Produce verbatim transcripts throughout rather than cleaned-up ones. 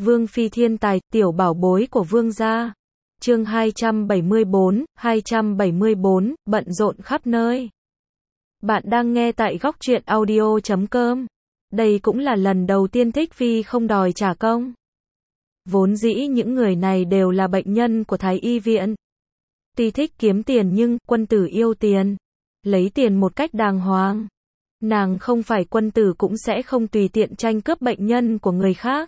Vương phi thiên tài, tiểu bảo bối của vương gia. Chương hai trăm bảy mươi tư, hai trăm bảy mươi tư, bận rộn khắp nơi. Bạn đang nghe tại góc truyện audio chấm com. Đây cũng là lần đầu tiên Thích Phi không đòi trả công. Vốn dĩ những người này đều là bệnh nhân của Thái Y viện. Tuy thích kiếm tiền nhưng quân tử yêu tiền. Lấy tiền một cách đàng hoàng. Nàng không phải quân tử cũng sẽ không tùy tiện tranh cướp bệnh nhân của người khác.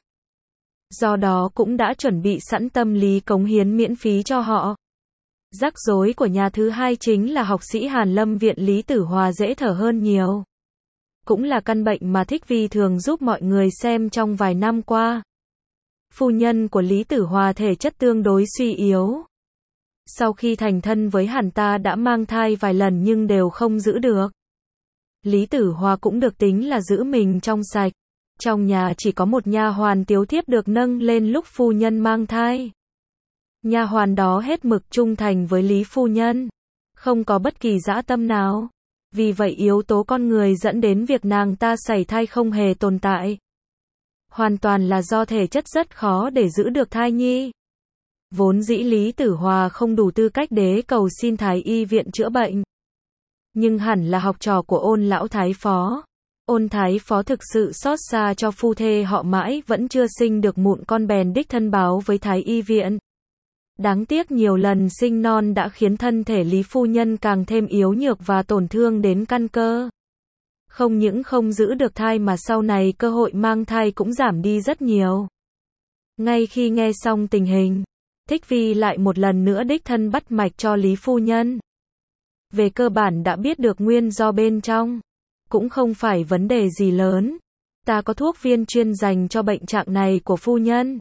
Do đó cũng đã chuẩn bị sẵn tâm lý cống hiến miễn phí cho họ. Rắc rối của nhà thứ hai chính là học sĩ Hàn Lâm viện Lý Tử Hòa dễ thở hơn nhiều. Cũng là căn bệnh mà Thích Phi thường giúp mọi người xem trong vài năm qua. Phu nhân của Lý Tử Hòa thể chất tương đối suy yếu. Sau khi thành thân với Hàn ta đã mang thai vài lần nhưng đều không giữ được. Lý Tử Hòa cũng được tính là giữ mình trong sạch. Trong nhà chỉ có một nha hoàn tiểu thiếp được nâng lên lúc phu nhân mang thai. Nha hoàn đó hết mực trung thành với Lý phu nhân, không có bất kỳ dã tâm nào. Vì vậy yếu tố con người dẫn đến việc nàng ta sảy thai không hề tồn tại. Hoàn toàn là do thể chất rất khó để giữ được thai nhi. Vốn dĩ Lý Tử Hòa không đủ tư cách để cầu xin Thái Y viện chữa bệnh. Nhưng hẳn là học trò của Ôn lão thái phó. Ôn thái phó thực sự xót xa cho phu thê họ mãi vẫn chưa sinh được mụn con bèn đích thân báo với Thái Y viện. Đáng tiếc nhiều lần sinh non đã khiến thân thể Lý phu nhân càng thêm yếu nhược và tổn thương đến căn cơ. Không những không giữ được thai mà sau này cơ hội mang thai cũng giảm đi rất nhiều. Ngay khi nghe xong tình hình, Thích Phi lại một lần nữa đích thân bắt mạch cho Lý phu nhân. Về cơ bản đã biết được nguyên do bên trong. Cũng không phải vấn đề gì lớn. Ta có thuốc viên chuyên dành cho bệnh trạng này của phu nhân.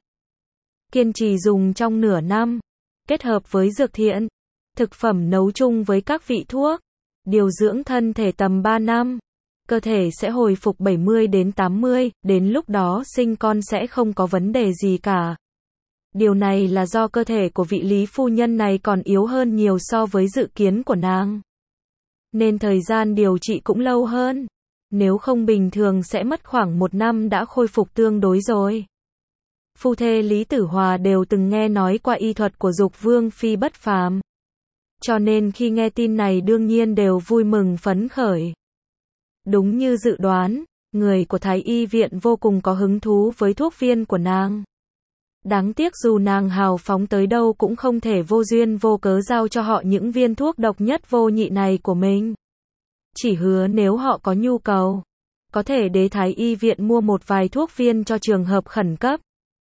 Kiên trì dùng trong nửa năm. Kết hợp với dược thiện. Thực phẩm nấu chung với các vị thuốc. Điều dưỡng thân thể tầm ba năm. Cơ thể sẽ hồi phục bảy mươi đến tám mươi. Đến lúc đó sinh con sẽ không có vấn đề gì cả. Điều này là do cơ thể của vị Lý phu nhân này còn yếu hơn nhiều so với dự kiến của nàng. Nên thời gian điều trị cũng lâu hơn. Nếu không bình thường sẽ mất khoảng một năm đã khôi phục tương đối rồi. Phu thê Lý Tử Hòa đều từng nghe nói qua y thuật của Dục Vương phi bất phàm. Cho nên khi nghe tin này đương nhiên đều vui mừng phấn khởi. Đúng như dự đoán, người của Thái Y viện vô cùng có hứng thú với thuốc viên của nàng. Đáng tiếc dù nàng hào phóng tới đâu cũng không thể vô duyên vô cớ giao cho họ những viên thuốc độc nhất vô nhị này của mình. Chỉ hứa nếu họ có nhu cầu, có thể để Thái Y viện mua một vài thuốc viên cho trường hợp khẩn cấp.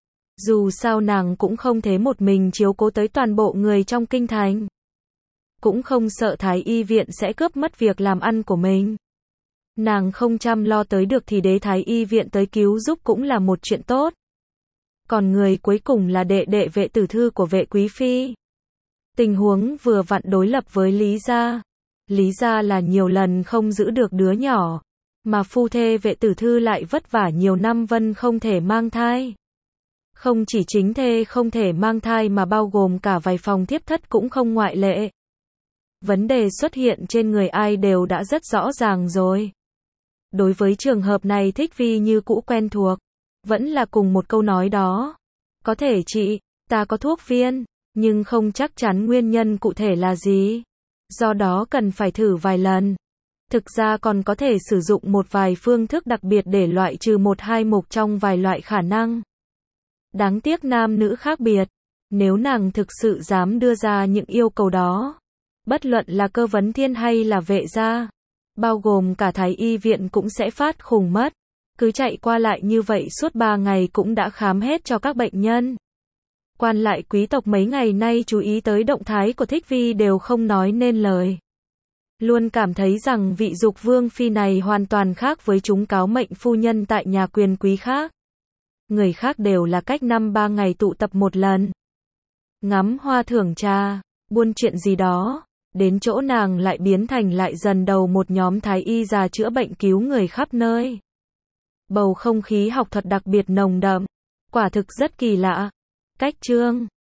Dù sao nàng cũng không thể một mình chiếu cố tới toàn bộ người trong kinh thành. Cũng không sợ Thái Y viện sẽ cướp mất việc làm ăn của mình. Nàng không chăm lo tới được thì để Thái Y viện tới cứu giúp cũng là một chuyện tốt. Còn người cuối cùng là đệ đệ Vệ Tử Thư của Vệ quý phi. Tình huống vừa vặn đối lập với Lý gia. Lý gia là nhiều lần không giữ được đứa nhỏ, mà phu thê Vệ Tử Thư lại vất vả nhiều năm vẫn không thể mang thai. Không chỉ chính thê không thể mang thai mà bao gồm cả vài phòng thiếp thất cũng không ngoại lệ. Vấn đề xuất hiện trên người ai đều đã rất rõ ràng rồi. Đối với trường hợp này Thích Phi như cũ quen thuộc. Vẫn là cùng một câu nói đó. Có thể chị, ta có thuốc viên, nhưng không chắc chắn nguyên nhân cụ thể là gì. Do đó cần phải thử vài lần. Thực ra còn có thể sử dụng một vài phương thức đặc biệt để loại trừ một hai mục trong vài loại khả năng. Đáng tiếc nam nữ khác biệt. Nếu nàng thực sự dám đưa ra những yêu cầu đó, bất luận là Cơ Vấn Thiên hay là Vệ gia, bao gồm cả Thái Y viện cũng sẽ phát khùng mất. Cứ chạy qua lại như vậy suốt ba ngày cũng đã khám hết cho các bệnh nhân. Quan lại quý tộc mấy ngày nay chú ý tới động thái của Thích Phi đều không nói nên lời. Luôn cảm thấy rằng vị Dục Vương phi này hoàn toàn khác với chúng cáo mệnh phu nhân tại nhà quyền quý khác. Người khác đều là cách năm ba ngày tụ tập một lần. Ngắm hoa thưởng trà, buôn chuyện gì đó. Đến chỗ nàng lại biến thành lại dần đầu một nhóm thái y già chữa bệnh cứu người khắp nơi. Bầu không khí học thuật đặc biệt nồng đậm, quả thực rất kỳ lạ. Cách chương